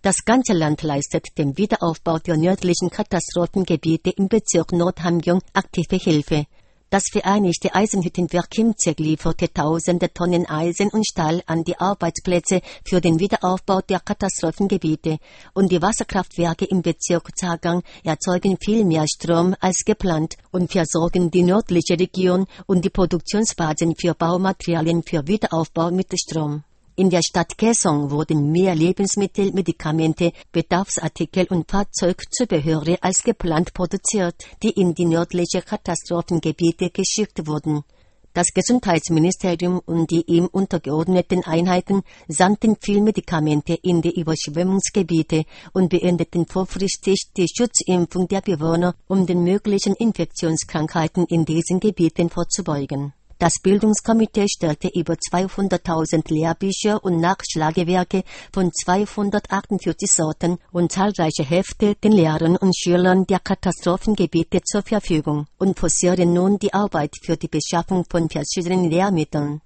Das ganze Land leistet dem Wiederaufbau der nördlichen Katastrophengebiete im Bezirk Nordhamgyong aktive Hilfe. Das Vereinigte Eisenhüttenwerk Kimzeg lieferte tausende Tonnen Eisen und Stahl an die Arbeitsplätze für den Wiederaufbau der Katastrophengebiete, und die Wasserkraftwerke im Bezirk Zagang erzeugen viel mehr Strom als geplant und versorgen die nördliche Region und die Produktionsbasen für Baumaterialien für Wiederaufbau mit Strom. In der Stadt Kaesong wurden mehr Lebensmittel, Medikamente, Bedarfsartikel und Fahrzeugzubehöre als geplant produziert, die in die nördlichen Katastrophengebiete geschickt wurden. Das Gesundheitsministerium und die ihm untergeordneten Einheiten sandten viel Medikamente in die Überschwemmungsgebiete und beendeten vorfristig die Schutzimpfung der Bewohner, um den möglichen Infektionskrankheiten in diesen Gebieten vorzubeugen. Das Bildungskomitee stellte über 200.000 Lehrbücher und Nachschlagewerke von 248 Sorten und zahlreiche Hefte den Lehrern und Schülern der Katastrophengebiete zur Verfügung und forcieren nun die Arbeit für die Beschaffung von verschiedenen Lehrmitteln.